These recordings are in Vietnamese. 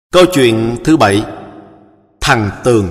Câu chuyện thứ 7. Thằng Tường.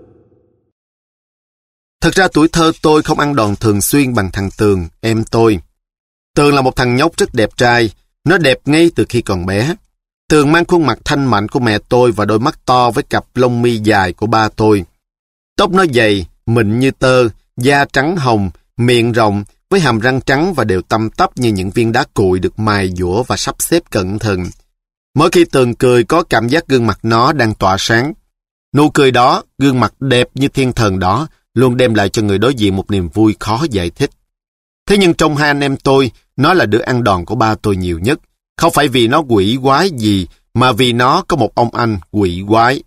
Thật ra tuổi thơ tôi không ăn đòn thường xuyên bằng thằng Tường, em tôi. Tường là một thằng nhóc rất đẹp trai, nó đẹp ngay từ khi còn bé. Tường mang khuôn mặt thanh mảnh của mẹ tôi và đôi mắt to với cặp lông mi dài của ba tôi. Tóc nó dày, mịn như tơ, da trắng hồng, miệng rộng, với hàm răng trắng và đều tăm tắp như những viên đá cuội được mài dũa và sắp xếp cẩn thận. Mỗi khi Tường cười có cảm giác gương mặt nó đang tỏa sáng. Nụ cười đó, gương mặt đẹp như thiên thần đó, luôn đem lại cho người đối diện một niềm vui khó giải thích. Thế nhưng trong hai anh em tôi, nó là đứa ăn đòn của ba tôi nhiều nhất. Không phải vì nó quỷ quái gì, mà vì nó có một ông anh quỷ quái.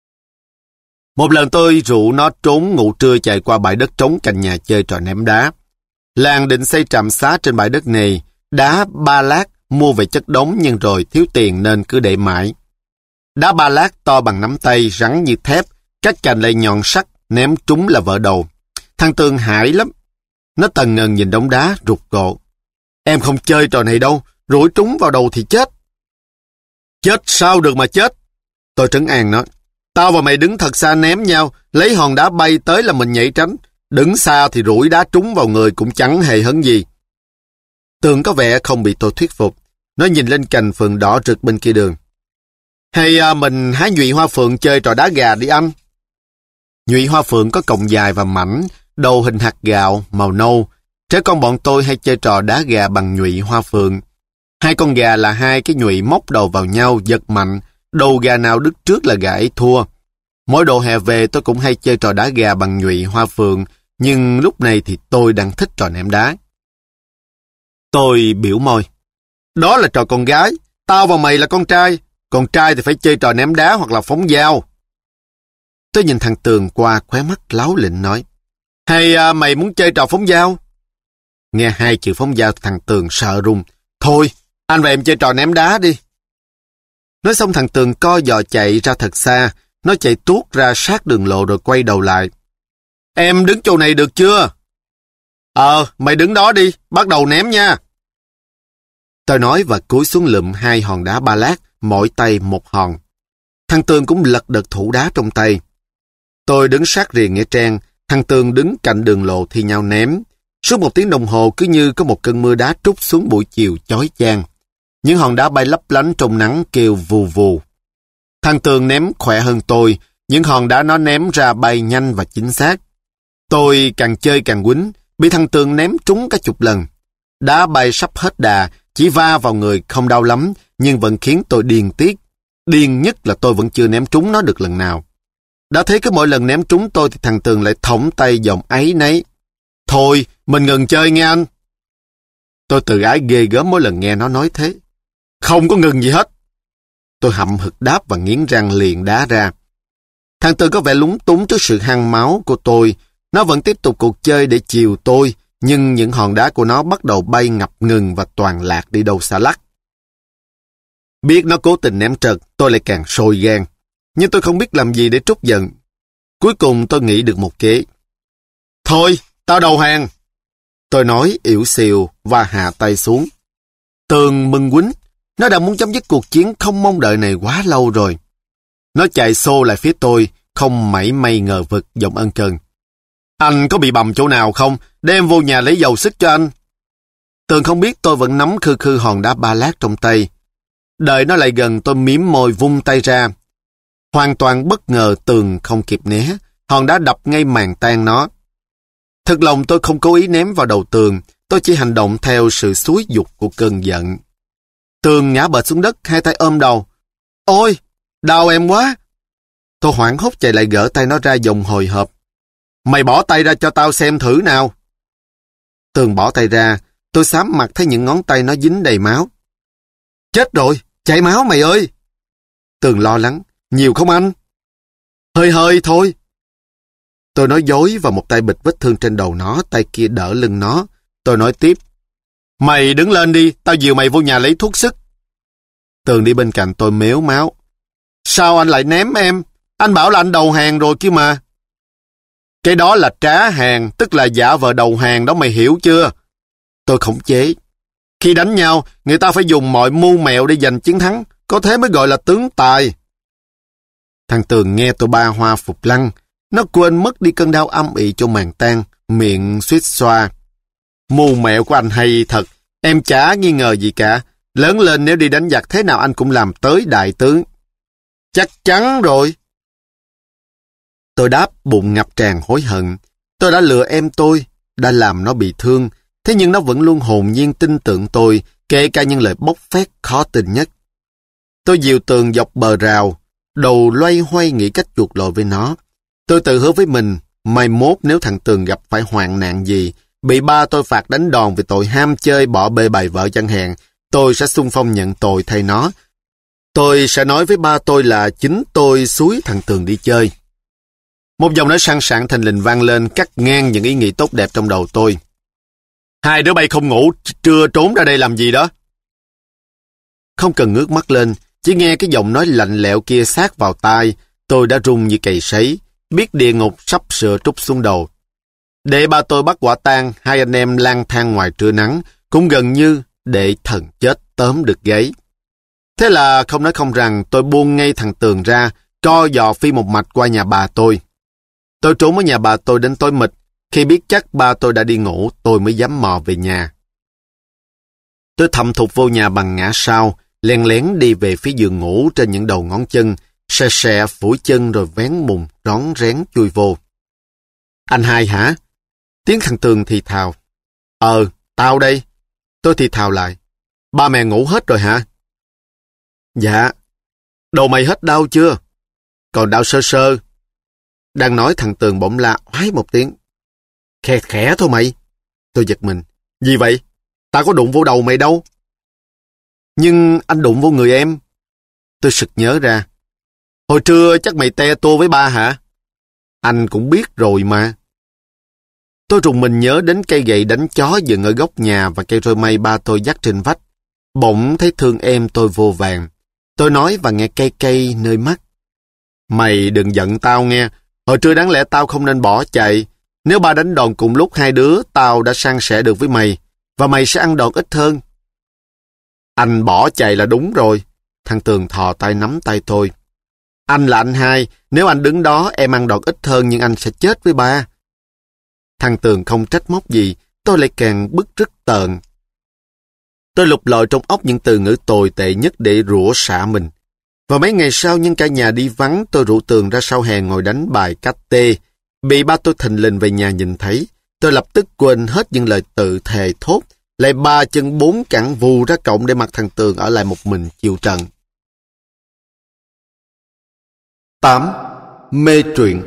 Một lần tôi rủ nó trốn ngủ trưa chạy qua bãi đất trống cạnh nhà chơi trò ném đá. Làng định xây trạm xá trên bãi đất này, đá ba lát, mua về chất đống nhưng rồi thiếu tiền nên cứ để mãi. Đá ba lát to bằng nắm tay, rắn như thép, các cành lại nhọn sắc, ném trúng là vỡ đầu. Thằng Tường hãi lắm. Nó tần ngần nhìn đống đá, rụt rộ. Em không chơi trò này đâu, rủi trúng vào đầu thì chết. Chết sao được mà chết? Tôi trấn an nó. Tao và mày đứng thật xa ném nhau, lấy hòn đá bay tới là mình nhảy tránh. Đứng xa thì rủi đá trúng vào người cũng chẳng hề hấn gì. Tường có vẻ không bị tôi thuyết phục. Nó nhìn lên cành phượng đỏ rực bên kia đường. Hay mình hái nhụy hoa phượng chơi trò đá gà đi anh. Nhụy hoa phượng có cọng dài và mảnh, đầu hình hạt gạo, màu nâu. Trẻ con bọn tôi hay chơi trò đá gà bằng nhụy hoa phượng. Hai con gà là hai cái nhụy móc đầu vào nhau, giật mạnh. Đầu gà nào đứt trước là gà ấy thua. Mỗi độ hè về tôi cũng hay chơi trò đá gà bằng nhụy hoa phượng. Nhưng lúc này thì tôi đang thích trò ném đá. Tôi biểu môi. Đó là trò con gái. Tao và mày là con trai. Con trai thì phải chơi trò ném đá hoặc là phóng dao. Tôi nhìn thằng Tường qua khóe mắt láo lịnh nói. Hay mày muốn chơi trò phóng dao? Nghe hai chữ phóng dao thằng Tường sợ run. Thôi, anh và em chơi trò ném đá đi. Nói xong thằng Tường co giò chạy ra thật xa. Nó chạy tuốt ra sát đường lộ rồi quay đầu lại. Em đứng chỗ này được chưa? Mày đứng đó đi, bắt đầu ném nha. Tôi nói và cúi xuống lụm hai hòn đá ba lát, mỗi tay một hòn. Thằng Tường cũng lật đật thủ đá trong tay. Tôi đứng sát rìa nghĩa trang, thằng Tường đứng cạnh đường lộ thi nhau ném. Suốt 1 tiếng đồng hồ cứ như có một cơn mưa đá trút xuống buổi chiều chói chang. Những hòn đá bay lấp lánh trong nắng kêu vù vù. Thằng Tường ném khỏe hơn tôi, những hòn đá nó ném ra bay nhanh và chính xác. Tôi càng chơi càng quýnh, bị thằng Tường ném trúng cả chục lần. Đá bay sắp hết đà, chỉ va vào người không đau lắm, nhưng vẫn khiến tôi điên tiết. Điên nhất là tôi vẫn chưa ném trúng nó được lần nào. Đã thấy cứ mỗi lần ném trúng tôi thì thằng Tường lại thõng tay giọng áy náy. Thôi, mình ngừng chơi nghe anh. Tôi tự ái ghê gớm mỗi lần nghe nó nói thế. Không có ngừng gì hết. Tôi hậm hực đáp và nghiến răng liền đá ra. Thằng Tường có vẻ lúng túng trước sự hăng máu của tôi. Nó vẫn tiếp tục cuộc chơi để chiều tôi, nhưng những hòn đá của nó bắt đầu bay ngập ngừng và toàn lạc đi đâu xa lắc. Biết nó cố tình ném trật, tôi lại càng sôi gan. Nhưng tôi không biết làm gì để trút giận. Cuối cùng tôi nghĩ được một kế. Thôi, tao đầu hàng. Tôi nói ỉu xìu và hạ tay xuống. Tường mừng quýnh. Nó đã muốn chấm dứt cuộc chiến không mong đợi này quá lâu rồi. Nó chạy xô lại phía tôi, không mảy may ngờ vực, giọng ân cần. Anh có bị bầm chỗ nào không? Đem vô nhà lấy dầu xích cho anh. Tường không biết tôi vẫn nắm khư khư hòn đá ba lát trong tay. Đợi nó lại gần tôi mím môi vung tay ra. Hoàn toàn bất ngờ Tường không kịp né. Hòn đá đập ngay màng tan nó. Thật lòng tôi không cố ý ném vào đầu Tường. Tôi chỉ hành động theo sự xúi giục của cơn giận. Tường ngã bệt xuống đất, hai tay ôm đầu. Ôi, đau em quá. Tôi hoảng hốt chạy lại gỡ tay nó ra giọng hồi hộp. Mày bỏ tay ra cho tao xem thử nào. Tường bỏ tay ra, tôi xám mặt thấy những ngón tay nó dính đầy máu. Chết rồi, chảy máu mày ơi. Tường lo lắng, nhiều không anh? Hơi hơi thôi. Tôi nói dối và một tay bịt vết thương trên đầu nó, tay kia đỡ lưng nó. Tôi nói tiếp. Mày đứng lên đi, tao dìu mày vô nhà lấy thuốc sức. Tường đi bên cạnh tôi mếu máu. Sao anh lại ném em? Anh bảo là anh đầu hàng rồi kia mà. Cái đó là trá hàng, tức là giả vờ đầu hàng đó, mày hiểu chưa? Tôi khống chế. Khi đánh nhau, người ta phải dùng mọi mưu mẹo để giành chiến thắng, có thế mới gọi là tướng tài. Thằng Tường nghe tôi ba hoa phục lăng. Nó quên mất đi cơn đau âm ỉ chỗ màng tang, miệng suýt xoa. Mù mẹo của anh hay thật, em chả nghi ngờ gì cả. Lớn lên nếu đi đánh giặc thế nào anh cũng làm tới đại tướng. Chắc chắn rồi. Tôi đáp bụng ngập tràn hối hận. Tôi đã lừa em tôi, đã làm nó bị thương. Thế nhưng nó vẫn luôn hồn nhiên tin tưởng tôi, kể cả những lời bốc phét khó tin nhất. Tôi dìu Tường dọc bờ rào, đầu loay hoay nghĩ cách chuộc lỗi với nó. Tôi tự hứa với mình, mai mốt nếu thằng Tường gặp phải hoạn nạn gì, bị ba tôi phạt đánh đòn vì tội ham chơi bỏ bê bài vợ chẳng hạn, tôi sẽ xung phong nhận tội thay nó. Tôi sẽ nói với ba tôi là chính tôi xúi thằng Tường đi chơi. Một dòng nói săn sảng thình lình vang lên cắt ngang những ý nghĩ tốt đẹp trong đầu tôi. Hai đứa bay không ngủ, trưa trốn ra đây làm gì đó? Không cần ngước mắt lên, chỉ nghe cái giọng nói lạnh lẽo kia sát vào tai, tôi đã run như cày sấy, biết địa ngục sắp sửa trút xuống đầu. Để ba tôi bắt quả tang, hai anh em lang thang ngoài trưa nắng, cũng gần như để thần chết tóm được gáy. Thế là không nói không rằng tôi buông ngay thằng Tường ra, co giò phi một mạch qua nhà bà tôi. Tôi trốn ở nhà bà tôi đến tối mịt, khi biết chắc ba tôi đã đi ngủ, tôi mới dám mò về nhà. Tôi thầm thụt vô nhà bằng ngã sau, len lén đi về phía giường ngủ trên những đầu ngón chân, xe xe phủi chân rồi vén mùng, rón rén chui vô. Anh hai hả? Tiếng thằng Tường thì thào. Tao đây. Tôi thì thào lại. Ba mẹ ngủ hết rồi hả? Dạ. Đầu mày hết đau chưa? Còn đau sơ sơ. Đang nói thằng Tường bỗng la oái một tiếng. Khè khẽ thôi mày. Tôi giật mình. Gì vậy? Tao có đụng vô đầu mày đâu. Nhưng anh đụng vô người em. Tôi sực nhớ ra. Hồi trưa chắc mày te tua với ba hả? Anh cũng biết rồi mà. Tôi rùng mình nhớ đến cây gậy đánh chó dựng ở góc nhà và cây roi mây ba tôi dắt trên vách. Bỗng thấy thương em tôi vô vàng. Tôi nói và nghe cay cay nơi mắt. Mày đừng giận tao nghe. Hồi trưa đáng lẽ tao không nên bỏ chạy. Nếu ba đánh đòn cùng lúc hai đứa, tao đã san sẻ được với mày. Và mày sẽ ăn đòn ít hơn. Anh bỏ chạy là đúng rồi. Thằng Tường thò tay nắm tay tôi. Anh là anh hai. Nếu anh đứng đó, em ăn đòn ít hơn nhưng anh sẽ chết với ba. Thằng Tường không trách móc gì. Tôi lại càng bức rứt tợn. Tôi lục lọi trong óc những từ ngữ tồi tệ nhất để rủa xả mình. Và mấy ngày sau nhân cả nhà đi vắng, tôi rủ Tường ra sau hè ngồi đánh bài cát tê. Bị ba tôi thình lình về nhà nhìn thấy. Tôi lập tức quên hết những lời tự thề thốt. Lại ba chân bốn cẳng vù ra cổng để mặc thằng Tường ở lại một mình chịu trận. 8. Mê truyện.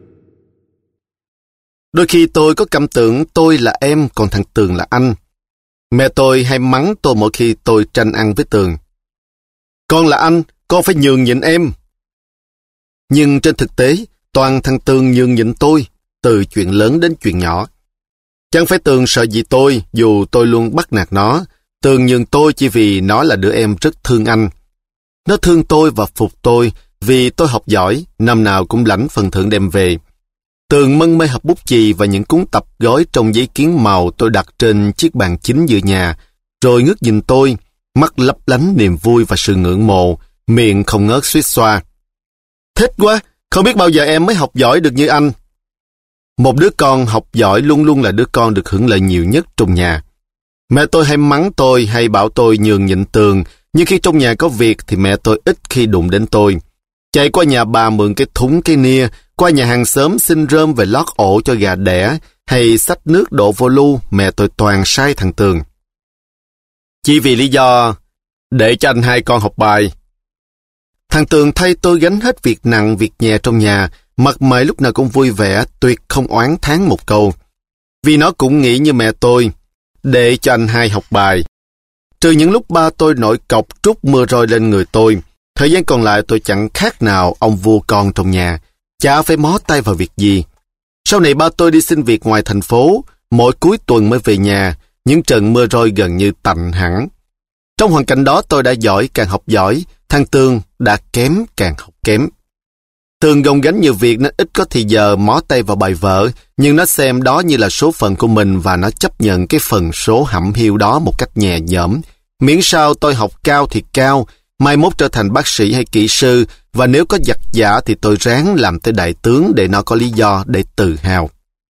Đôi khi tôi có cảm tưởng tôi là em, còn thằng Tường là anh. Mẹ tôi hay mắng tôi mỗi khi tôi tranh ăn với Tường. Con là anh, con phải nhường nhịn em. Nhưng trên thực tế, toàn thằng Tường nhường nhịn tôi, từ chuyện lớn đến chuyện nhỏ. Chẳng phải Tường sợ gì tôi, dù tôi luôn bắt nạt nó. Tường nhường tôi chỉ vì nó là đứa em rất thương anh. Nó thương tôi và phục tôi, vì tôi học giỏi, năm nào cũng lãnh phần thưởng đem về. Tường mân mê hộp bút chì và những cuốn tập gói trong giấy kiến màu tôi đặt trên chiếc bàn chính giữa nhà, rồi ngước nhìn tôi, mắt lấp lánh niềm vui và sự ngưỡng mộ, miệng không ngớt suýt xoa. Thích quá, không biết bao giờ em mới học giỏi được như anh. Một đứa con học giỏi luôn luôn là đứa con được hưởng lợi nhiều nhất trong nhà. Mẹ tôi hay mắng tôi hay bảo tôi nhường nhịn Tường, nhưng khi trong nhà có việc thì mẹ tôi ít khi đụng đến tôi. Chạy qua nhà bà mượn cái thúng cái nia, qua nhà hàng xóm xin rơm về lót ổ cho gà đẻ, hay xách nước đổ vô lu, mẹ tôi toàn sai thằng Tường. Chỉ vì lý do để cho anh hai con học bài. Thằng Tường thay tôi gánh hết việc nặng việc nhẹ trong nhà, mặt mày lúc nào cũng vui vẻ, tuyệt không oán thán một câu. Vì nó cũng nghĩ như mẹ tôi, để cho anh hai học bài. Trừ những lúc ba tôi nổi cọc trút mưa roi lên người tôi, thời gian còn lại tôi chẳng khác nào ông vua con trong nhà, chả phải mó tay vào việc gì. Sau này ba tôi đi xin việc ngoài thành phố, mỗi cuối tuần mới về nhà, những trận mưa roi gần như tạnh hẳn. Trong hoàn cảnh đó tôi đã giỏi càng học giỏi, thằng Tường đã kém càng học kém. Tường gồng gánh nhiều việc nên ít có thì giờ mó tay vào bài vở, nhưng nó xem đó như là số phận của mình và nó chấp nhận cái phần số hẩm hiu đó một cách nhẹ nhõm. Miễn sao tôi học cao thì cao, mai mốt trở thành bác sĩ hay kỹ sư, và nếu có giặc giả thì tôi ráng làm tới đại tướng để nó có lý do để tự hào.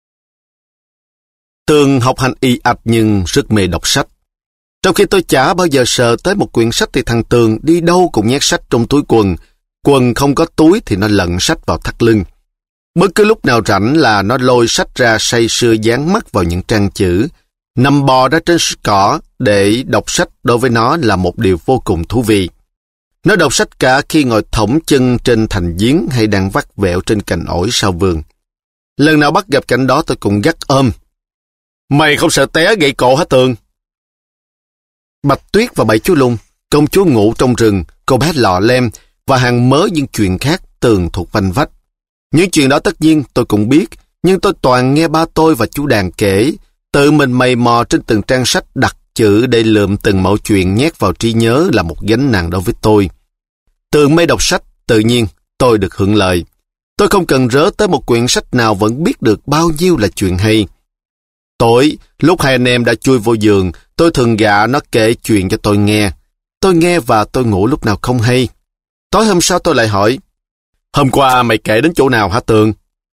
Tường học hành y ạch nhưng rất mê đọc sách. Trong khi tôi chả bao giờ sờ tới một quyển sách thì thằng Tường đi đâu cũng nhét sách trong túi quần. Quần không có túi thì nó lận sách vào thắt lưng. Bất cứ lúc nào rảnh là nó lôi sách ra say sưa dán mắt vào những trang chữ. Nằm bò ra trên cỏ để đọc sách đối với nó là một điều vô cùng thú vị. Nó đọc sách cả khi ngồi thõng chân trên thành giếng hay đang vắt vẹo trên cành ổi sau vườn. Lần nào bắt gặp cảnh đó tôi cũng gắt ôm. Mày không sợ té gãy cổ hả Tường? Bạch Tuyết và Bảy Chú Lung, công chúa ngủ trong rừng, cô bé Lọ Lem và hàng mớ những chuyện khác Tường thuộc vanh vách. Những chuyện đó tất nhiên tôi cũng biết, nhưng tôi toàn nghe ba tôi và chú Đàn kể, tự mình mày mò trên từng trang sách đặt chữ để lượm từng mẩu chuyện nhét vào trí nhớ là một gánh nặng đối với tôi. Tường mê đọc sách, tự nhiên tôi được hưởng lợi. Tôi không cần rớ tới một quyển sách nào vẫn biết được bao nhiêu là chuyện hay. Tối, lúc hai anh em đã chui vô giường, tôi thường gạ nó kể chuyện cho tôi nghe. Tôi nghe và tôi ngủ lúc nào không hay. Tối hôm sau tôi lại hỏi, hôm qua mày kể đến chỗ nào hả Tường?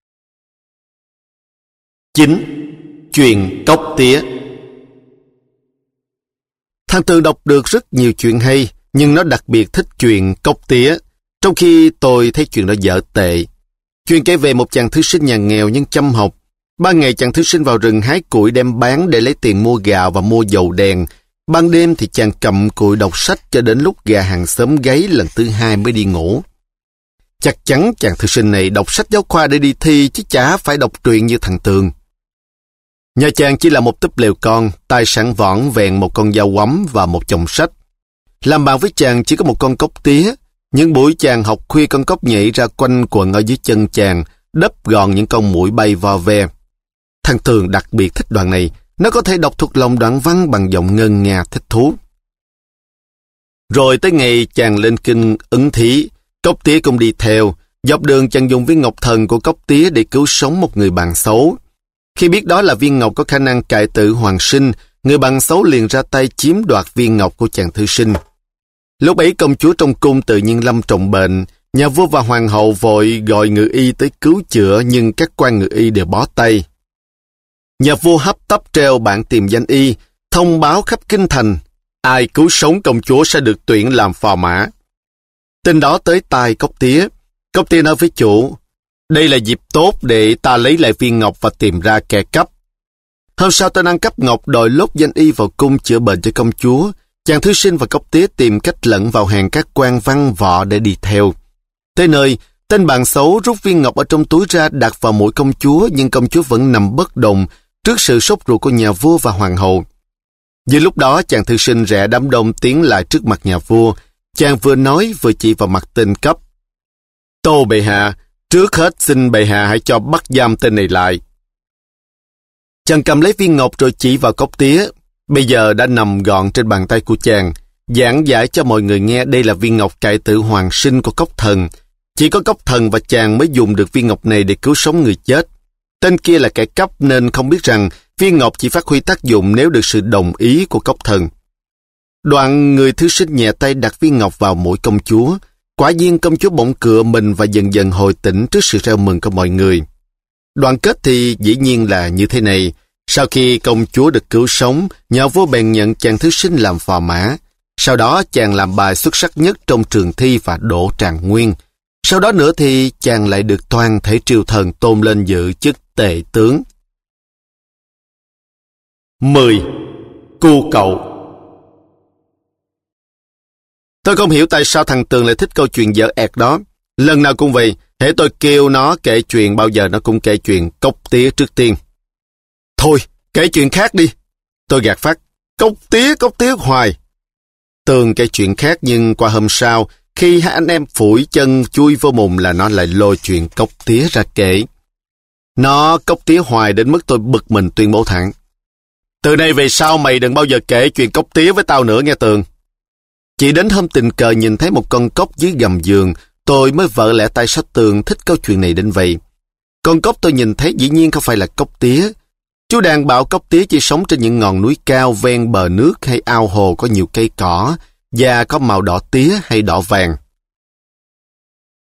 9. Chuyện cóc tía. Thằng Tường đọc được rất nhiều chuyện hay, nhưng nó đặc biệt thích chuyện cóc tía, trong khi tôi thấy chuyện đó dở tệ. Chuyện kể về một chàng thư sinh nhà nghèo nhưng chăm học. Ban ngày chàng thư sinh vào rừng hái củi đem bán để lấy tiền mua gạo và mua dầu đèn. Ban đêm thì chàng cầm cùi đọc sách cho đến lúc gà hàng xóm gáy lần thứ hai mới đi ngủ. Chắc chắn chàng thư sinh này đọc sách giáo khoa để đi thi chứ chả phải đọc truyện như thằng Tường. Nhà chàng chỉ là một túp lều con, tay sẵn võng vẹn một con dao quắm và một chồng sách. Làm bạn với chàng chỉ có một con cóc tía. Những buổi chàng học khuya con cóc nhảy ra quanh quần ở dưới chân chàng, đấp gọn những con muỗi bay vo ve. Thằng Tường đặc biệt thích đoạn này, nó có thể đọc thuộc lòng đoạn văn bằng giọng ngân nga thích thú. Rồi tới ngày chàng lên kinh ứng thí, cóc tía cũng đi theo. Dọc đường chàng dùng viên ngọc thần của cóc tía để cứu sống một người bạn xấu. Khi biết đó là viên ngọc có khả năng cải tử hoàng sinh, người bạn xấu liền ra tay chiếm đoạt viên ngọc của chàng thư sinh. Lúc ấy công chúa trong cung tự nhiên lâm trọng bệnh, nhà vua và hoàng hậu vội gọi ngự y tới cứu chữa nhưng các quan ngự y đều bó tay. Nhà vua hấp tấp treo bảng tìm danh y, thông báo khắp kinh thành, ai cứu sống công chúa sẽ được tuyển làm phò mã. Tin đó tới tai cóc tía. Cóc tía nói với chủ, đây là dịp tốt để ta lấy lại viên ngọc và tìm ra kẻ cắp. Hôm sau tên ăn cắp ngọc đòi lốt danh y vào cung chữa bệnh cho công chúa. Chàng thư sinh và cóc tía tìm cách lẫn vào hàng các quan văn võ để đi theo. Tới nơi, tên bạn xấu rút viên ngọc ở trong túi ra đặt vào mũi công chúa, nhưng công chúa vẫn nằm bất động trước sự sốt ruột của nhà vua và hoàng hậu. Giữa lúc đó, chàng thư sinh rẽ đám đông tiến lại trước mặt nhà vua. Chàng vừa nói vừa chỉ vào mặt tên cắp. Tâu bệ hạ, trước hết xin bệ hạ hãy cho bắt giam tên này lại. Chàng cầm lấy viên ngọc rồi chỉ vào cóc tía. Bây giờ đã nằm gọn trên bàn tay của chàng, giảng giải cho mọi người nghe đây là viên ngọc cải tử hoàng sinh của cóc thần. Chỉ có cóc thần và chàng mới dùng được viên ngọc này để cứu sống người chết. Tên kia là kẻ cắp nên không biết rằng viên ngọc chỉ phát huy tác dụng nếu được sự đồng ý của cóc thần. Đoạn người thư sinh nhẹ tay đặt viên ngọc vào mũi công chúa. Quả nhiên công chúa bỗng cựa mình và dần dần hồi tỉnh trước sự reo mừng của mọi người. Đoạn kết thì dĩ nhiên là như thế này. Sau khi công chúa được cứu sống, nhà vua bèn nhận chàng thư sinh làm phò mã. Sau đó chàng làm bài xuất sắc nhất trong trường thi và đỗ trạng nguyên. Sau đó nữa thì chàng lại được toàn thể triều thần tôn lên giữ chức tể tướng. 10. Cu Cậu. Tôi không hiểu tại sao thằng Tường lại thích câu chuyện dở ẹt đó. Lần nào cũng vậy, hễ tôi kêu nó kể chuyện bao giờ nó cũng kể chuyện cóc tía trước tiên. Thôi, kể chuyện khác đi. Tôi gạt phát, cóc tía hoài. Tường kể chuyện khác nhưng qua hôm sau, khi hai anh em phủi chân chui vô mùng là nó lại lôi chuyện cóc tía ra kể. Nó cóc tía hoài đến mức tôi bực mình tuyên bố thẳng. Từ nay về sau mày đừng bao giờ kể chuyện cóc tía với tao nữa nghe Tường. Chỉ đến hôm tình cờ nhìn thấy một con cóc dưới gầm giường, tôi mới vỡ lẽ tại sao Tường thích câu chuyện này đến vậy. Con cóc tôi nhìn thấy dĩ nhiên không phải là cóc tía. Chú Đàn bảo cóc tía chỉ sống trên những ngọn núi cao ven bờ nước hay ao hồ có nhiều cây cỏ và có màu đỏ tía hay đỏ vàng.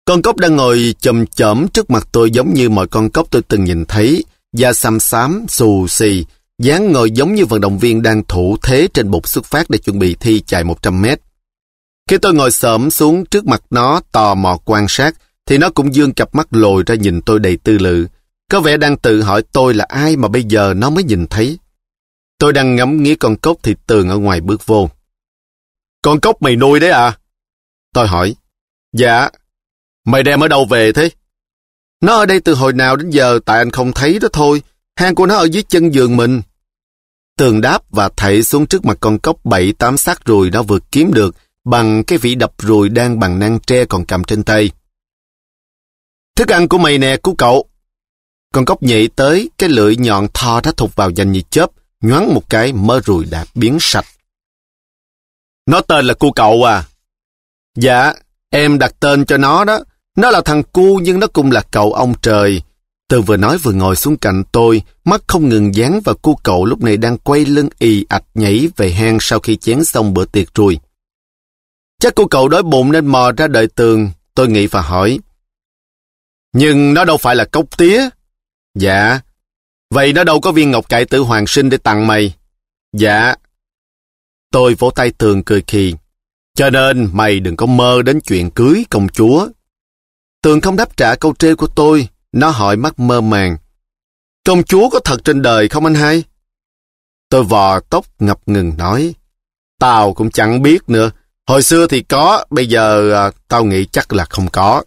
Con cóc đang ngồi chồm chõm trước mặt tôi giống như mọi con cóc tôi từng nhìn thấy, da xám xám, xù xì, dáng ngồi giống như vận động viên đang thủ thế trên bục xuất phát để chuẩn bị thi chạy 100 mét. Khi tôi ngồi xổm xuống trước mặt nó tò mò quan sát, thì nó cũng giương cặp mắt lồi ra nhìn tôi đầy tư lự. Có vẻ đang tự hỏi tôi là ai mà bây giờ nó mới nhìn thấy. Tôi đang ngắm nghía con cóc thì Tường ở ngoài bước vô. Con cóc mày nuôi đấy à? Tôi hỏi. Dạ. Mày đem ở đâu về thế? Nó ở đây từ hồi nào đến giờ tại anh không thấy đó thôi. Hang của nó ở dưới chân giường mình. Tường đáp và thảy xuống trước mặt con cóc 7-8 xác ruồi nó vừa kiếm được bằng cái vỉ đập ruồi đang bằng nang tre còn cầm trên tay. Thức ăn của mày nè, cú cậu. Con cóc nhảy tới, cái lưỡi nhọn thò ra thụt vào nhanh như chớp, nhoáng một cái mớ ruồi đã biến sạch. Nó tên là cu cậu à? Dạ, em đặt tên cho nó đó. Nó là thằng cu nhưng nó cũng là cậu ông trời. Tường vừa nói vừa ngồi xuống cạnh tôi, mắt không ngừng dán vào cu cậu lúc này đang quay lưng ì ạch nhảy về hang sau khi chén xong bữa tiệc ruồi. Chắc cu cậu đói bụng nên mò ra đợi Tường, tôi nghĩ và hỏi. Nhưng nó đâu phải là cóc tía. Dạ. Vậy nó đâu có viên ngọc cải tử hoàng sinh để tặng mày? Dạ. Tôi vỗ tay Tường cười khì. Cho nên mày đừng có mơ đến chuyện cưới công chúa. Tường không đáp trả câu trêu của tôi. Nó hỏi mắt mơ màng. Công chúa có thật trên đời không anh hai? Tôi vò tóc ngập ngừng nói. Tao cũng chẳng biết nữa. Hồi xưa thì có, bây giờ tao nghĩ chắc là không có.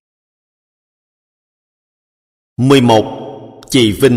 11. Chị Vinh.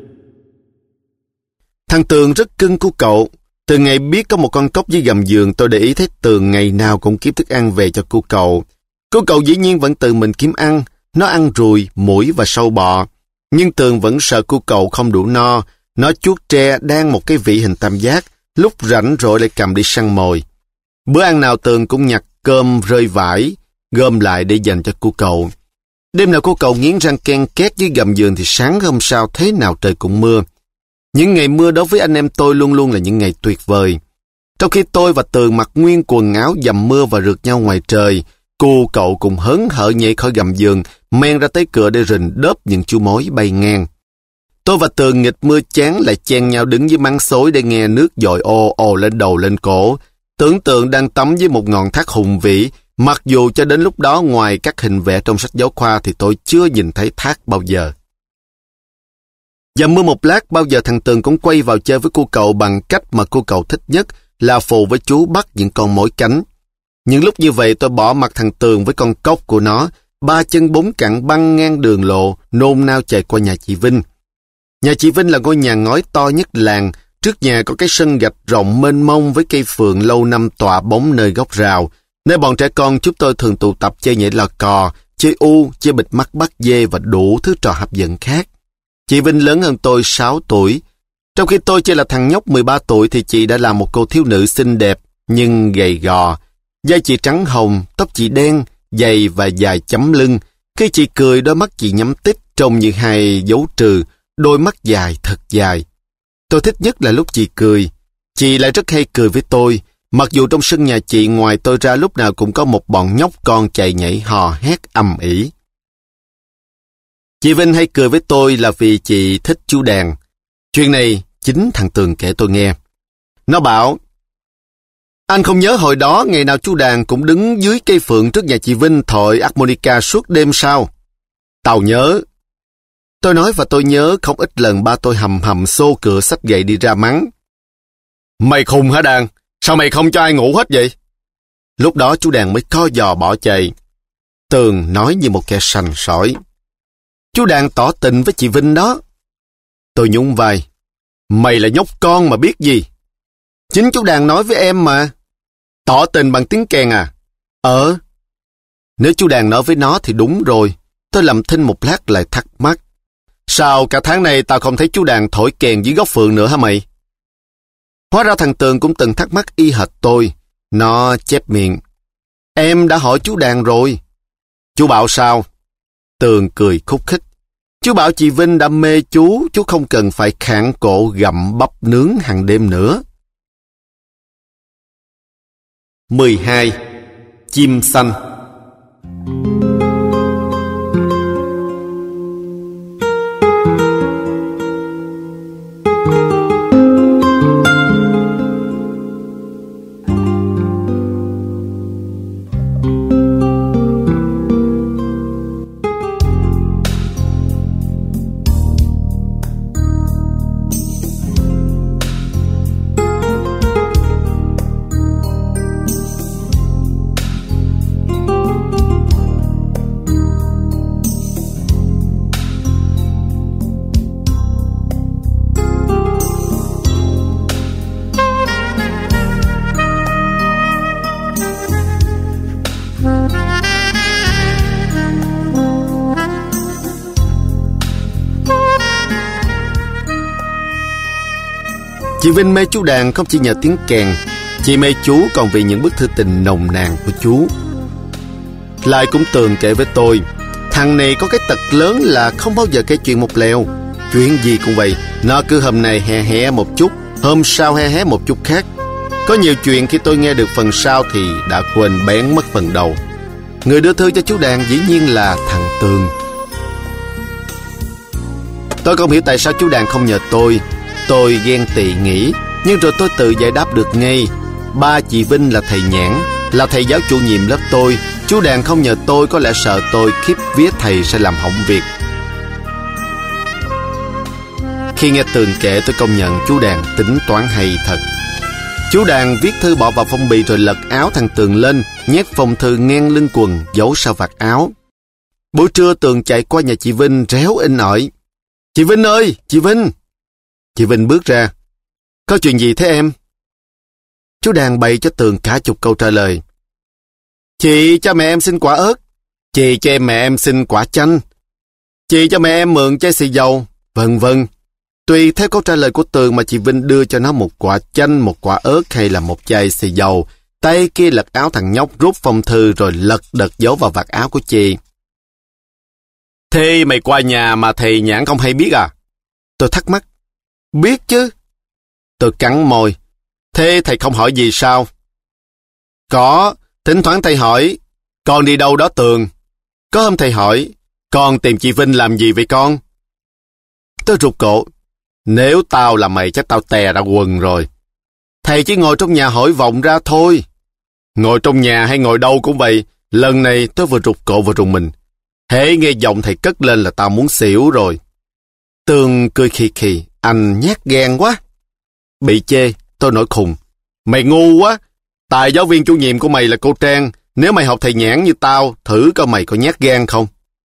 Thằng Tường rất cưng của cậu. Từ ngày biết có một con cóc dưới gầm giường, tôi để ý thấy Tường ngày nào cũng kiếm thức ăn về cho cô cậu. Cô cậu dĩ nhiên vẫn tự mình kiếm ăn. Nó ăn ruồi, muỗi và sâu bọ. Nhưng Tường vẫn sợ cô cậu không đủ no. Nó chuốt tre đan một cái vỉ hình tam giác, lúc rảnh rỗi lại cầm đi săn mồi. Bữa ăn nào Tường cũng nhặt cơm rơi vải, gom lại để dành cho cô cậu. Đêm nào cô cậu nghiến răng ken két dưới gầm giường thì sáng hôm sau thế nào trời cũng mưa. Những ngày mưa đối với anh em tôi luôn luôn là những ngày tuyệt vời. Trong khi tôi và Tường mặc nguyên quần áo dầm mưa và rượt nhau ngoài trời, cô cậu cùng hớn hở nhảy khỏi gầm giường, men ra tới cửa để rình đớp những chú mối bay ngang. Tôi và Tường nghịch mưa chán lại chen nhau đứng dưới máng xối để nghe nước dội ồ ồ lên đầu lên cổ. Tưởng tượng đang tắm với một ngọn thác hùng vĩ, mặc dù cho đến lúc đó ngoài các hình vẽ trong sách giáo khoa thì tôi chưa nhìn thấy thác bao giờ. Dầm mưa một lát, bao giờ thằng Tường cũng quay vào chơi với cô cậu bằng cách mà cô cậu thích nhất là phù với chú bắt những con mối cánh. Những lúc như vậy tôi bỏ mặc thằng Tường với con cóc của nó, 3 chân 4 cẳng băng ngang đường lộ, nôn nao chạy qua nhà chị Vinh. Nhà chị Vinh là ngôi nhà ngói to nhất làng, trước nhà có cái sân gạch rộng mênh mông với cây phượng lâu năm tỏa bóng nơi góc rào, nơi bọn trẻ con chúng tôi thường tụ tập chơi nhảy lò cò, chơi chơi bịt mắt bắt dê và đủ thứ trò hấp dẫn khác. Chị Vinh lớn hơn tôi 6 tuổi. Trong khi tôi chỉ là thằng nhóc 13 tuổi thì chị đã là một cô thiếu nữ xinh đẹp nhưng gầy gò. Da chị trắng hồng, tóc chị đen, dày và dài chấm lưng. Khi chị cười, đôi mắt chị nhắm tít trông như hai dấu trừ, đôi mắt dài thật dài. Tôi thích nhất là lúc chị cười. Chị lại rất hay cười với tôi, mặc dù trong sân nhà chị ngoài tôi ra lúc nào cũng có một bọn nhóc con chạy nhảy hò hét ầm ĩ. Chị Vinh hay cười với tôi là vì chị thích chú đàn. Chuyện này chính thằng Tường kể tôi nghe. Nó bảo, anh không nhớ hồi đó ngày nào chú đàn cũng đứng dưới cây phượng trước nhà chị Vinh thổi harmonica suốt đêm sao? Tao nhớ. Tôi nói và tôi nhớ không ít lần ba tôi hầm hầm xô cửa xách gậy đi ra mắng. Mày khùng hả Đàn? Sao mày không cho ai ngủ hết vậy? Lúc đó chú Đàn mới co giò bỏ chạy. Tường nói như một kẻ sành sỏi. Chú Đàn tỏ tình với chị Vinh đó. Tôi nhún vai. Mày là nhóc con mà biết gì? Chính chú Đàn nói với em mà. Tỏ tình bằng tiếng kèn à? Nếu chú Đàn nói với nó thì đúng rồi. Tôi lầm thinh một lát lại thắc mắc. Sao cả tháng này tao không thấy chú Đàn thổi kèn dưới góc phượng nữa hả mày? Hóa ra thằng Tường cũng từng thắc mắc y hệt tôi. Nó chép miệng. Em đã hỏi chú Đàn rồi. Chú bảo sao? Tường cười khúc khích. Chú bảo chị Vinh đã mê chú không cần phải khản cổ gặm bắp nướng hàng đêm nữa. 12. Chim xanh. Chị Vinh mê chú Đàn không chỉ nhờ tiếng kèn, chị mê chú còn vì những bức thư tình nồng nàn của chú. Lại cũng Tường kể với tôi, thằng này có cái tật lớn là không bao giờ kể chuyện một lèo. Chuyện gì cũng vậy, nó cứ hôm nay he he một chút, hôm sau he he một chút khác. Có nhiều chuyện khi tôi nghe được phần sau thì đã quên bén mất phần đầu. Người đưa thư cho chú Đàn dĩ nhiên là thằng Tường. Tôi không hiểu tại sao chú Đàn không nhờ tôi. Tôi ghen tị nghĩ, nhưng rồi tôi tự giải đáp được ngay. Ba chị Vinh là thầy Nhãn, là thầy giáo chủ nhiệm lớp tôi. Chú Đàn không nhờ tôi có lẽ sợ tôi khiếp vía thầy sẽ làm hỏng việc. Khi nghe Tường kể, tôi công nhận chú Đàn tính toán hay thật. Chú Đàn viết thư bỏ vào phong bì rồi lật áo thằng Tường lên, nhét phong thư ngang lưng quần, giấu sau vạt áo. Buổi trưa Tường chạy qua nhà chị Vinh réo inh ỏi. Chị Vinh ơi, chị Vinh! Chị Vinh bước ra. Có chuyện gì thế em? Chú Đàn bày cho Tường cả chục câu trả lời. Chị cho mẹ em xin quả ớt. Chị cho mẹ em xin quả chanh. Chị cho mẹ em mượn chai xì dầu. Vân vân. Tùy theo câu trả lời của Tường mà chị Vinh đưa cho nó một quả chanh, một quả ớt hay là một chai xì dầu. Tay kia lật áo thằng nhóc rút phong thư rồi lật đật giấu vào vạt áo của chị. Thế mày qua nhà mà thầy Nhãn không hay biết à? Tôi thắc mắc. Biết chứ. Tôi cắn môi. Thế thầy không hỏi gì sao? Có, thỉnh thoảng thầy hỏi, con đi đâu đó Tường? Có hôm thầy hỏi, con tìm chị Vinh làm gì vậy con? Tôi rụt cổ. Nếu tao là mày chắc tao tè ra quần rồi. Thầy chỉ ngồi trong nhà hỏi vọng ra thôi. Ngồi trong nhà hay ngồi đâu cũng vậy. Lần này tôi vừa rụt cổ vừa rùng mình. Hễ nghe giọng thầy cất lên là tao muốn xỉu rồi. Tường cười khì khì. Anh nhát gan quá. Bị chê, tôi nổi khùng. Mày ngu quá. Tài giáo viên chủ nhiệm của mày là cô Trang. Nếu mày học thầy Nhãn như tao, thử coi mày có nhát gan không.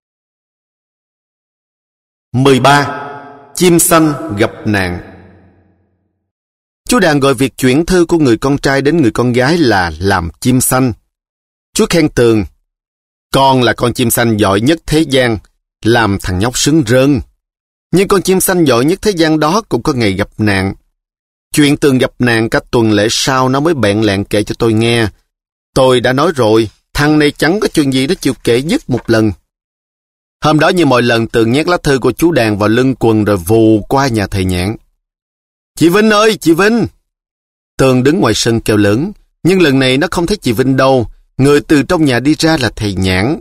13. Chim xanh gặp nạn. Chú Đàn gọi việc chuyển thư của người con trai đến người con gái là làm chim xanh. Chú khen Tường. Con là con chim xanh giỏi nhất thế gian, làm thằng nhóc sướng rơn. Nhưng con chim xanh giỏi nhất thế gian đó cũng có ngày gặp nạn. Chuyện Tường gặp nạn cả tuần lễ sau nó mới bẹn lẹn kể cho tôi nghe. Tôi đã nói rồi, thằng này chẳng có chuyện gì nó chịu kể dứt một lần. Hôm đó như mọi lần Tường nhét lá thư của chú Đàn vào lưng quần rồi vù qua nhà thầy Nhãn. Chị Vinh ơi, chị Vinh! Tường đứng ngoài sân kêu lớn, nhưng lần này nó không thấy chị Vinh đâu. Người từ trong nhà đi ra là thầy Nhãn.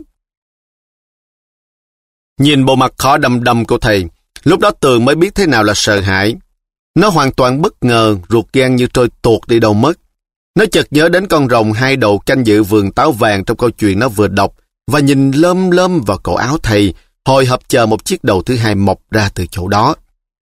Nhìn bộ mặt khó đăm đăm của thầy, lúc đó Tường mới biết thế nào là sợ hãi. Nó hoàn toàn bất ngờ, ruột gan như trôi tuột đi đâu mất. Nó chợt nhớ đến con rồng hai đầu canh giữ vườn táo vàng trong câu chuyện nó vừa đọc và nhìn lơm lơm vào cổ áo thầy, hồi hộp chờ một chiếc đầu thứ hai mọc ra từ chỗ đó.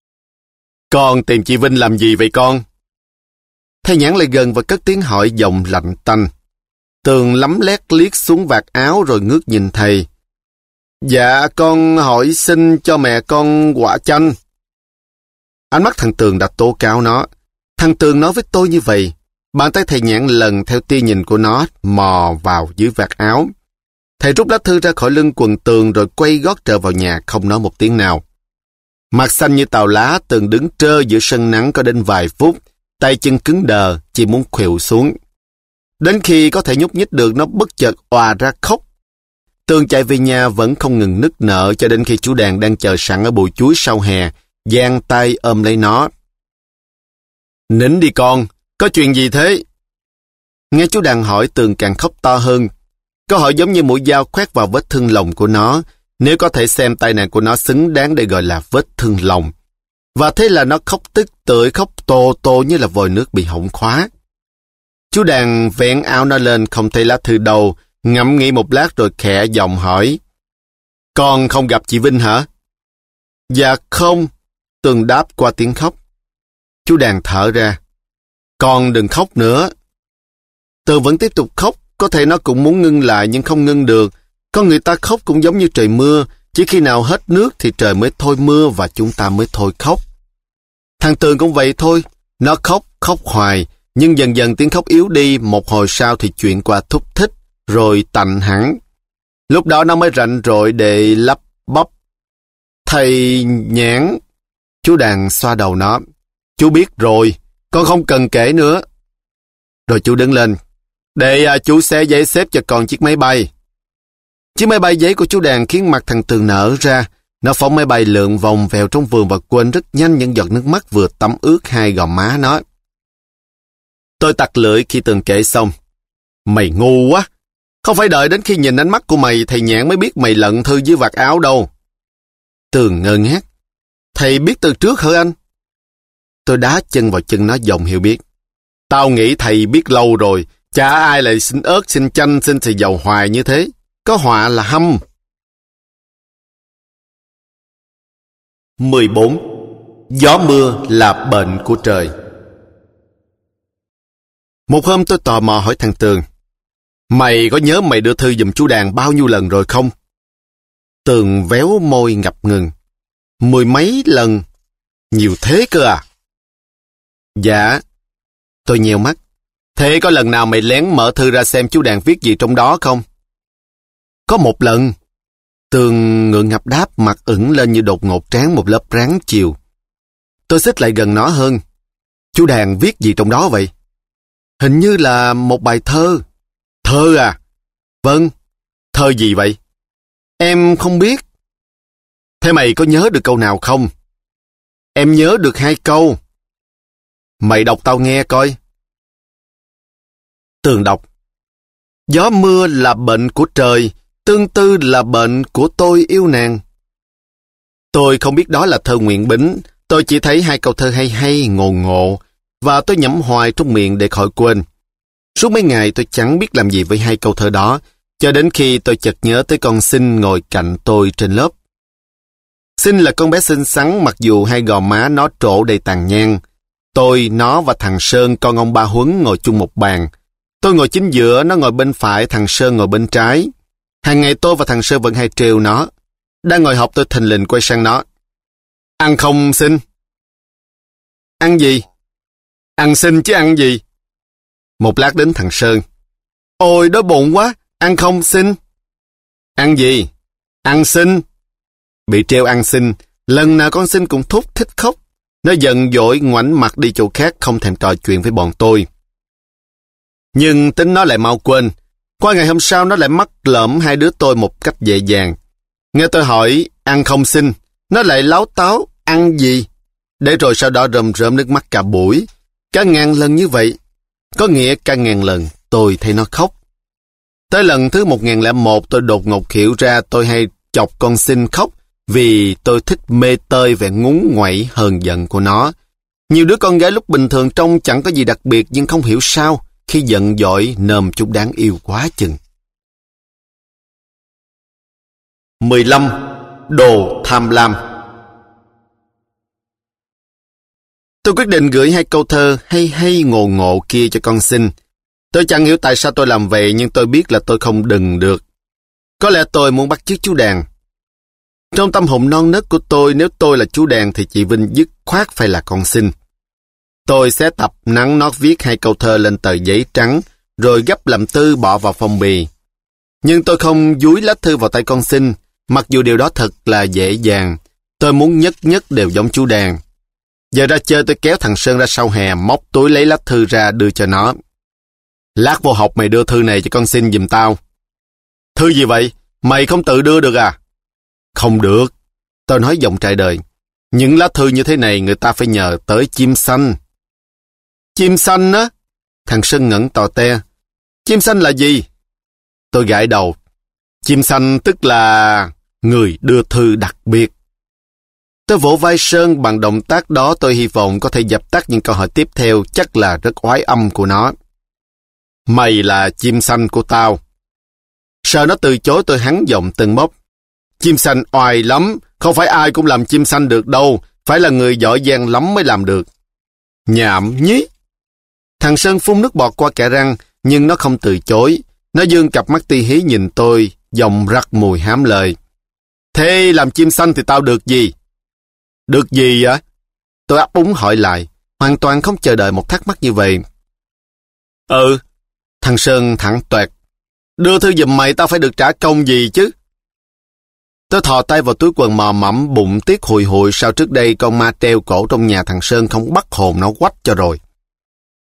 Con tìm chị Vinh làm gì vậy con? Thầy Nhãn lại gần và cất tiếng hỏi giọng lạnh tanh. Tường lấm lét liếc xuống vạt áo rồi ngước nhìn thầy. Dạ con hỏi xin cho mẹ con quả chanh. Ánh mắt thằng Tường đã tố cáo nó. Thằng Tường nói với tôi như vậy. Bàn tay thầy Nhãn lần theo tia nhìn của nó mò vào dưới vạt áo. Thầy rút lá thư ra khỏi lưng quần Tường rồi quay gót trở vào nhà không nói một tiếng nào. Mặt xanh như tàu lá, Tường đứng trơ giữa sân nắng có đến vài phút, tay chân cứng đờ, chỉ muốn khuỵu xuống. Đến khi có thể nhúc nhích được nó bất chợt òa ra khóc. Tường chạy về nhà vẫn không ngừng nức nở cho đến khi chú Đàn đang chờ sẵn ở bụi chuối sau hè, giang tay ôm lấy nó. Nín đi con, có chuyện gì thế? Nghe chú Đàn hỏi Tường càng khóc to hơn. Câu hỏi giống như mũi dao khoét vào vết thương lòng của nó, nếu có thể xem tai nạn của nó xứng đáng để gọi là vết thương lòng. Và thế là nó khóc tức tưởi, khóc tô tô như là vòi nước bị hỏng khóa. Chú Đàn vén áo nó lên không thấy lá thư đâu, ngẫm nghĩ một lát rồi khẽ giọng hỏi. Con không gặp chị Vinh hả? Dạ không, Tường đáp qua tiếng khóc. Chú Đàn thở ra. Con đừng khóc nữa. Tường vẫn tiếp tục khóc, có thể nó cũng muốn ngưng lại nhưng không ngưng được. Con người ta khóc cũng giống như trời mưa, chỉ khi nào hết nước thì trời mới thôi mưa và chúng ta mới thôi khóc. Thằng Tường cũng vậy thôi, nó khóc hoài, nhưng dần dần tiếng khóc yếu đi, một hồi sau thì chuyện qua thúc thích, rồi tạnh hẳn. Lúc đó nó mới rảnh rỗi để lắp bắp. Thầy Nhãn. Chú Đàn xoa đầu nó. Chú biết rồi, Con không cần kể nữa. Rồi chú đứng lên. Để chú xé giấy xếp cho con chiếc máy bay. Chiếc máy bay giấy của chú Đàn khiến mặt thằng Tường nở ra. Nó phóng máy bay lượn vòng vèo trong vườn và quên rất nhanh những giọt nước mắt vừa tắm ướt hai gò má nó. Tôi tặc lưỡi khi Tường kể xong. Mày ngu quá. Không phải đợi đến khi nhìn ánh mắt của mày thầy Nhạn mới biết mày lận thư dưới vạt áo đâu. Tường ngơ ngác. Thầy biết từ trước hả anh? Tôi đá chân vào chân nó giọng hiểu biết. Tao nghĩ thầy biết lâu rồi. Chả ai lại xin ớt, xin chanh, xin xì dầu hoài như thế. Có họa là hâm. 14. Gió mưa là bệnh của trời. Một hôm tôi tò mò hỏi thằng Tường. Mày có nhớ mày đưa thư giùm chú Đàn bao nhiêu lần rồi không? Tường véo môi ngập ngừng. 10 mấy lần. Nhiều thế cơ à? Dạ. Tôi nheo mắt. Thế có lần nào mày lén mở thư ra xem chú Đàn viết gì trong đó không? Có một lần. Tường ngượng ngập đáp, mặt ửng lên như đột ngột trán một lớp ráng chiều. Tôi xích lại gần nó hơn. Chú Đàn viết gì trong đó vậy? Hình như là một bài thơ. Thơ à? Vâng. Thơ gì vậy? Em không biết. Thế mày có nhớ được câu nào không? Em nhớ được 2 câu. Mày đọc tao nghe coi. Tường đọc. Gió mưa là bệnh của trời, tương tư là bệnh của tôi yêu nàng. Tôi không biết đó là thơ Nguyện Bính, tôi chỉ thấy 2 câu thơ hay hay, ngộ ngộ, và tôi nhẩm hoài trong miệng để khỏi quên. Suốt mấy ngày tôi chẳng biết làm gì với 2 câu thơ đó, cho đến khi tôi chợt nhớ tới con Sinh ngồi cạnh tôi trên lớp. Sinh là con bé xinh xắn, mặc dù 2 gò má nó trổ đầy tàn nhang. Tôi, nó và thằng Sơn, con ông Ba Huấn ngồi chung một bàn. Tôi ngồi chính giữa, nó ngồi bên phải, thằng Sơn ngồi bên trái. Hàng ngày tôi và thằng Sơn vẫn hay trêu nó. Đang ngồi học tôi thình lình quay sang nó. Ăn không Sinh? Ăn gì? Ăn Sinh chứ ăn gì? Một lát đến thằng Sơn. Ôi đói bụng quá, ăn không Sinh? Ăn gì? Ăn Sinh. Bị treo ăn Sinh, lần nào con Sinh cũng thúc thích khóc. Nó giận dỗi ngoảnh mặt đi chỗ khác, không thèm trò chuyện với bọn tôi. Nhưng tính nó lại mau quên. Qua ngày hôm sau nó lại mắc lỡm 2 đứa tôi một cách dễ dàng. Nghe tôi hỏi ăn không Sinh, nó lại láo táo ăn gì. Để rồi sau đó rơm rớm nước mắt cả buổi. Cả ngàn lần như vậy. Có nghĩa cả ngàn lần tôi thấy nó khóc. Tới lần thứ 1001 tôi đột ngột hiểu ra tôi hay chọc con Sinh khóc vì tôi thích mê tơi vẻ ngúng nguẩy hờn giận của nó. Nhiều đứa con gái lúc bình thường trông chẳng có gì đặc biệt nhưng không hiểu sao khi giận dỗi nơm chúng đáng yêu quá chừng. 15. Đồ tham lam. Tôi quyết định gửi 2 câu thơ hay hay ngộ ngộ kia cho con Sinh. Tôi chẳng hiểu tại sao tôi làm vậy nhưng tôi biết là tôi không đừng được. Có lẽ tôi muốn bắt chước chú Đàn. Trong tâm hồn non nớt của tôi, nếu tôi là chú Đàn thì chị Vinh dứt khoát phải là con Sinh. Tôi sẽ tập nắn nót viết 2 câu thơ lên tờ giấy trắng, rồi gấp làm tư bỏ vào phong bì. Nhưng tôi không dúi lá thư vào tay con Sinh, mặc dù điều đó thật là dễ dàng. Tôi muốn nhất nhất đều giống chú Đàn. Giờ ra chơi tôi kéo thằng Sơn ra sau hè, móc túi lấy lá thư ra đưa cho nó. Lát vô học mày đưa thư này cho con Sinh giùm tao. Thư gì vậy? Mày không tự đưa được à? Không được. Tôi nói giọng trải đời. Những lá thư như thế này người ta phải nhờ tới chim xanh. Chim xanh á? Thằng Sơn ngẩn tò te. Chim xanh là gì? Tôi gãi đầu. Chim xanh tức là người đưa thư đặc biệt. Tôi vỗ vai Sơn bằng động tác đó tôi hy vọng có thể dập tắt những câu hỏi tiếp theo chắc là rất oái âm của nó. Mày là chim xanh của tao. Sợ nó từ chối tôi hắn giọng từng bốc. Chim xanh oai lắm, không phải ai cũng làm chim xanh được đâu, phải là người giỏi giang lắm mới làm được. Nhảm nhí. Thằng Sơn phun nước bọt qua kẽ răng, nhưng nó không từ chối. Nó giương cặp mắt ti hí nhìn tôi, giọng rắc mùi hám lời. Thế làm chim xanh thì tao được gì? Được gì ạ? Tôi ấp úng hỏi lại, hoàn toàn không chờ đợi một thắc mắc như vậy. Thằng Sơn thẳng toẹt. Đưa thư giùm mày tao phải được trả công gì chứ? Tôi thò tay vào túi quần mò mẫm, bụng tiếc hùi hụi sao trước đây con ma treo cổ trong nhà thằng Sơn không bắt hồn nó quách cho rồi.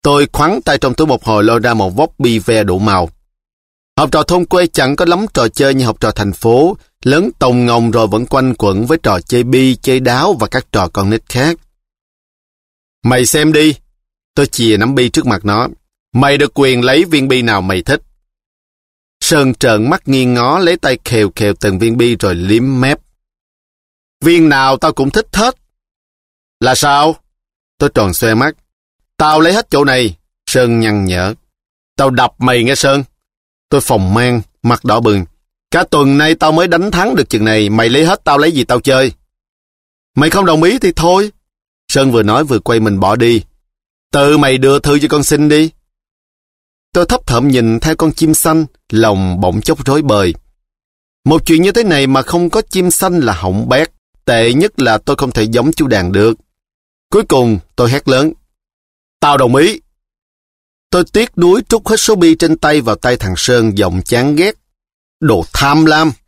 Tôi khoắn tay trong túi một hồi lôi ra một vốc bi ve đủ màu. Học trò thôn quê chẳng có lắm trò chơi như học trò thành phố, lớn tồng ngồng rồi vẫn quanh quẩn với trò chơi bi, chơi đáo và các trò con nít khác. Mày xem đi. Tôi chìa nắm bi trước mặt nó. Mày được quyền lấy viên bi nào mày thích. Sơn trợn mắt nghiêng ngó lấy tay khều khều từng viên bi rồi liếm mép. Viên nào tao cũng thích hết. Là sao? Tôi tròn xoe mắt. Tao lấy hết chỗ này. Sơn nhăn nhở. Tao đập mày nghe Sơn. Tôi phòng mang, mặt đỏ bừng. Cả tuần nay tao mới đánh thắng được chừng này, mày lấy hết tao lấy gì tao chơi. Mày không đồng ý thì thôi. Sơn vừa nói vừa quay mình bỏ đi. Tự mày đưa thư cho con xin đi. Tôi thấp thỏm nhìn theo con chim xanh, lòng bỗng chốc rối bời. Một chuyện như thế này mà không có chim xanh là hỏng bét. Tệ nhất là tôi không thể giống chú đàn được. Cuối cùng tôi hét lớn. Tao đồng ý. Tôi tiếc nuối trút hết số bi trên tay vào tay thằng Sơn, giọng chán ghét. Đồ tham lam.